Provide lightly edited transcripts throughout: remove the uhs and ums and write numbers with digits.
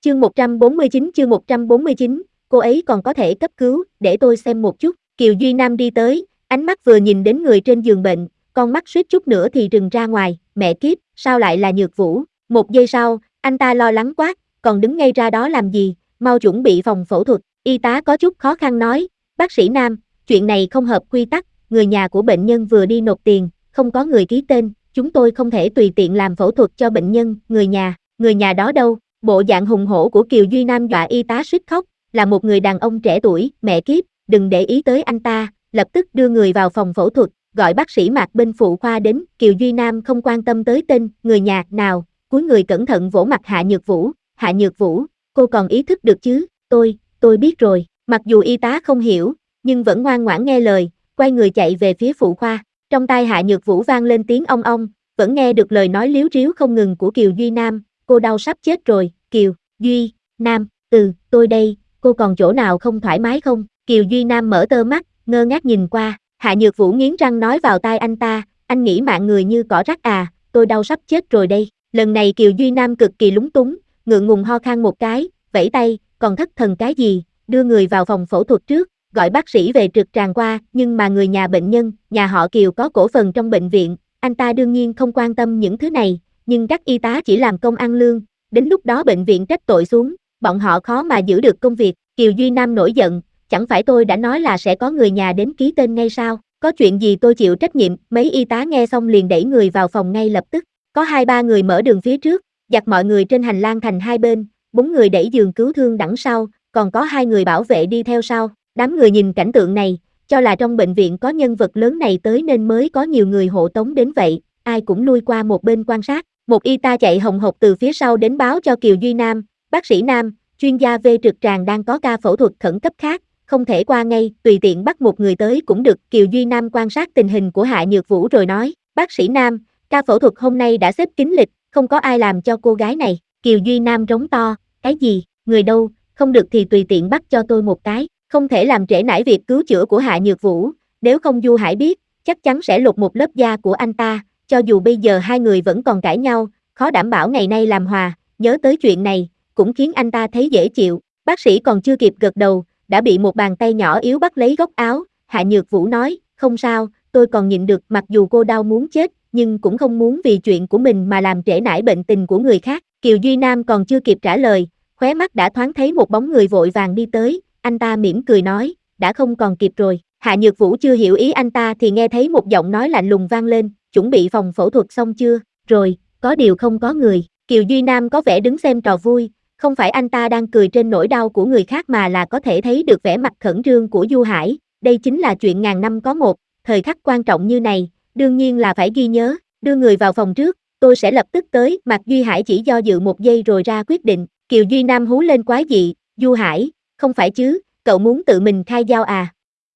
Chương 149, cô ấy còn có thể cấp cứu, để tôi xem một chút. Kiều Duy Nam đi tới, ánh mắt vừa nhìn đến người trên giường bệnh, con mắt suýt chút nữa thì trừng ra ngoài, mẹ kiếp, sao lại là Nhược Vũ? Một giây sau, anh ta lo lắng quát, còn đứng ngay ra đó làm gì, mau chuẩn bị phòng phẫu thuật. Y tá có chút khó khăn nói, bác sĩ Nam, chuyện này không hợp quy tắc, người nhà của bệnh nhân vừa đi nộp tiền, không có người ký tên, chúng tôi không thể tùy tiện làm phẫu thuật cho bệnh nhân, người nhà đó đâu? Bộ dạng hùng hổ của Kiều Duy Nam dọa y tá suýt khóc, là một người đàn ông trẻ tuổi, mẹ kiếp, đừng để ý tới anh ta, lập tức đưa người vào phòng phẫu thuật, gọi bác sĩ Mạc bên phụ khoa đến. Kiều Duy Nam không quan tâm tới tên người nhà nào, cúi người cẩn thận vỗ mặt Hạ Nhược Vũ, cô còn ý thức được chứ? Tôi biết rồi. Mặc dù y tá không hiểu, nhưng vẫn ngoan ngoãn nghe lời, quay người chạy về phía phụ khoa. Trong tai Hạ Nhược Vũ vang lên tiếng ong ong, vẫn nghe được lời nói líu ríu không ngừng của Kiều Duy Nam, cô đau sắp chết rồi. Kiều Duy Nam, tôi đây, cô còn chỗ nào không thoải mái không? Kiều Duy Nam mở tơ mắt, ngơ ngác nhìn qua. Hạ Nhược Vũ nghiến răng nói vào tai anh ta, anh nghĩ mạng người như cỏ rác à, tôi đau sắp chết rồi đây. Lần này Kiều Duy Nam cực kỳ lúng túng, ngượng ngùng ho khan một cái, vẫy tay, còn thất thần cái gì, đưa người vào phòng phẫu thuật trước, gọi bác sĩ về trực tràng qua. Nhưng mà người nhà bệnh nhân, nhà họ Kiều có cổ phần trong bệnh viện, anh ta đương nhiên không quan tâm những thứ này, nhưng các y tá chỉ làm công ăn lương, đến lúc đó bệnh viện trách tội xuống, bọn họ khó mà giữ được công việc. Kiều Duy Nam nổi giận, chẳng phải tôi đã nói là sẽ có người nhà đến ký tên ngay sao, có chuyện gì tôi chịu trách nhiệm. Mấy y tá nghe xong liền đẩy người vào phòng ngay lập tức, có 2-3 người mở đường phía trước, dặt mọi người trên hành lang thành hai bên, 4 người đẩy giường cứu thương đằng sau, còn có 2 người bảo vệ đi theo sau. Đám người nhìn cảnh tượng này, cho là trong bệnh viện có nhân vật lớn này tới nên mới có nhiều người hộ tống đến vậy, ai cũng lui qua một bên quan sát. Một y tá chạy hồng hộc từ phía sau đến báo cho Kiều Duy Nam, bác sĩ Nam, chuyên gia về trực tràng đang có ca phẫu thuật khẩn cấp khác, không thể qua ngay, tùy tiện bắt một người tới cũng được. Kiều Duy Nam quan sát tình hình của Hạ Nhược Vũ rồi nói, bác sĩ Nam, ca phẫu thuật hôm nay đã xếp kín lịch, không có ai làm cho cô gái này. Kiều Duy Nam rống to, cái gì, người đâu, không được thì tùy tiện bắt cho tôi một cái, không thể làm trễ nải việc cứu chữa của Hạ Nhược Vũ, nếu không Du Hải biết, chắc chắn sẽ lột một lớp da của anh ta, cho dù bây giờ hai người vẫn còn cãi nhau, khó đảm bảo ngày nay làm hòa. Nhớ tới chuyện này, cũng khiến anh ta thấy dễ chịu. Bác sĩ còn chưa kịp gật đầu, đã bị một bàn tay nhỏ yếu bắt lấy góc áo. Hạ Nhược Vũ nói, không sao, tôi còn nhịn được. Mặc dù cô đau muốn chết, nhưng cũng không muốn vì chuyện của mình mà làm trễ nải bệnh tình của người khác. Kiều Duy Nam còn chưa kịp trả lời, khóe mắt đã thoáng thấy một bóng người vội vàng đi tới, anh ta mỉm cười nói, đã không còn kịp rồi. Hạ Nhược Vũ chưa hiểu ý anh ta thì nghe thấy một giọng nói lạnh lùng vang lên, chuẩn bị phòng phẫu thuật xong chưa? Rồi, có điều không có người. Kiều Duy Nam có vẻ đứng xem trò vui, không phải anh ta đang cười trên nỗi đau của người khác mà là có thể thấy được vẻ mặt khẩn trương của Du Hải. Đây chính là chuyện ngàn năm có một, thời khắc quan trọng như này, đương nhiên là phải ghi nhớ. Đưa người vào phòng trước, tôi sẽ lập tức tới. Mạc Duy Hải chỉ do dự một giây rồi ra quyết định. Kiều Duy Nam hú lên quái dị, Du Hải, không phải chứ, cậu muốn tự mình khai dao à?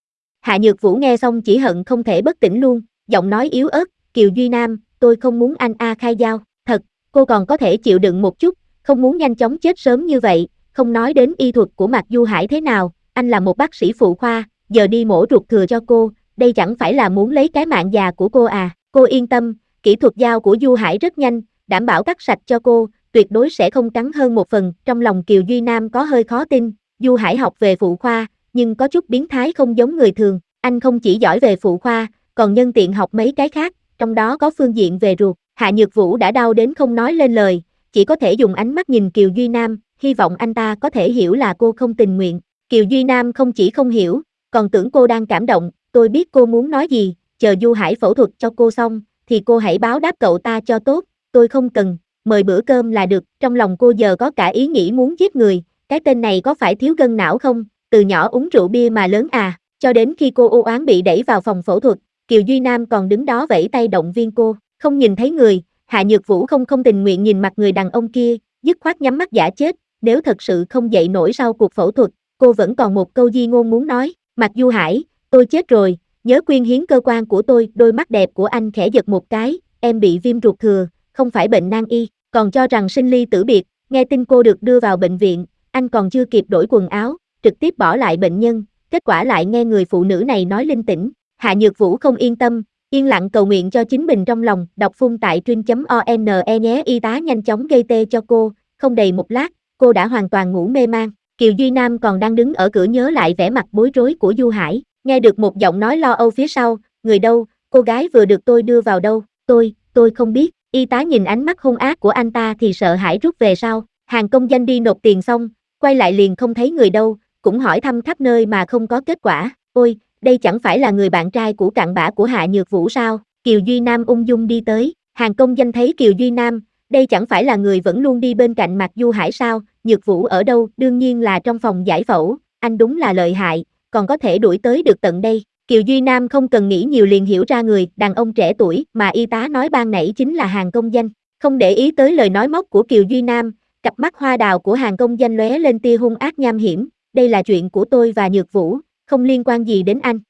Hạ Nhược Vũ nghe xong chỉ hận không thể bất tỉnh luôn, giọng nói yếu ớt, Kiều Duy Nam, tôi không muốn anh khai dao, thật, cô còn có thể chịu đựng một chút, không muốn nhanh chóng chết sớm như vậy. Không nói đến y thuật của Mạc Du Hải thế nào, anh là một bác sĩ phụ khoa, giờ đi mổ ruột thừa cho cô, đây chẳng phải là muốn lấy cái mạng già của cô à? Cô yên tâm, kỹ thuật dao của Du Hải rất nhanh, đảm bảo cắt sạch cho cô, tuyệt đối sẽ không cắn hơn một phần. Trong lòng Kiều Duy Nam có hơi khó tin, Du Hải học về phụ khoa, nhưng có chút biến thái không giống người thường, anh không chỉ giỏi về phụ khoa, còn nhân tiện học mấy cái khác, trong đó có phương diện về ruột. Hạ Nhược Vũ đã đau đến không nói lên lời, chỉ có thể dùng ánh mắt nhìn Kiều Duy Nam, hy vọng anh ta có thể hiểu là cô không tình nguyện. Kiều Duy Nam không chỉ không hiểu, còn tưởng cô đang cảm động, tôi biết cô muốn nói gì, chờ Du Hải phẫu thuật cho cô xong, thì cô hãy báo đáp cậu ta cho tốt, tôi không cần, mời bữa cơm là được. Trong lòng cô giờ có cả ý nghĩ muốn giết người, cái tên này có phải thiếu gân não không, từ nhỏ uống rượu bia mà lớn à. Cho đến khi cô u oán bị đẩy vào phòng phẫu thuật, Kiều Duy Nam còn đứng đó vẫy tay động viên cô, không nhìn thấy người. Hạ Nhược Vũ không tình nguyện nhìn mặt người đàn ông kia, dứt khoát nhắm mắt giả chết, nếu thật sự không dậy nổi sau cuộc phẫu thuật, cô vẫn còn một câu di ngôn muốn nói, Mạc Du Hải, tôi chết rồi, nhớ quyên hiến cơ quan của tôi. Đôi mắt đẹp của anh khẽ giật một cái, em bị viêm ruột thừa, không phải bệnh nan y, còn cho rằng sinh ly tử biệt. Nghe tin cô được đưa vào bệnh viện, anh còn chưa kịp đổi quần áo, trực tiếp bỏ lại bệnh nhân, kết quả lại nghe người phụ nữ này nói linh tỉnh. Hạ Nhược Vũ không yên tâm, yên lặng cầu nguyện cho chính mình trong lòng. Đọc phun tại truyện.one nhé. Y tá nhanh chóng gây tê cho cô, không đầy một lát, cô đã hoàn toàn ngủ mê man. Kiều Duy Nam còn đang đứng ở cửa nhớ lại vẻ mặt bối rối của Du Hải, nghe được một giọng nói lo âu phía sau, người đâu, cô gái vừa được tôi đưa vào đâu, tôi không biết, y tá nhìn ánh mắt hung ác của anh ta thì sợ hãi rút về sau, hàng công danh đi nộp tiền xong, quay lại liền không thấy người đâu, cũng hỏi thăm khắp nơi mà không có kết quả, ôi, đây chẳng phải là người bạn trai của cặn bã của Hạ Nhược Vũ sao, Kiều Duy Nam ung dung đi tới, hàng công danh thấy Kiều Duy Nam, đây chẳng phải là người vẫn luôn đi bên cạnh Mạc Du Hải sao, Nhược Vũ ở đâu, đương nhiên là trong phòng giải phẫu, anh đúng là lợi hại, còn có thể đuổi tới được tận đây. Kiều Duy Nam không cần nghĩ nhiều liền hiểu ra người đàn ông trẻ tuổi mà y tá nói ban nãy chính là hàng công danh, không để ý tới lời nói móc của Kiều Duy Nam, cặp mắt hoa đào của hàng công danh lóe lên tia hung ác nham hiểm, đây là chuyện của tôi và Nhược Vũ, không liên quan gì đến anh.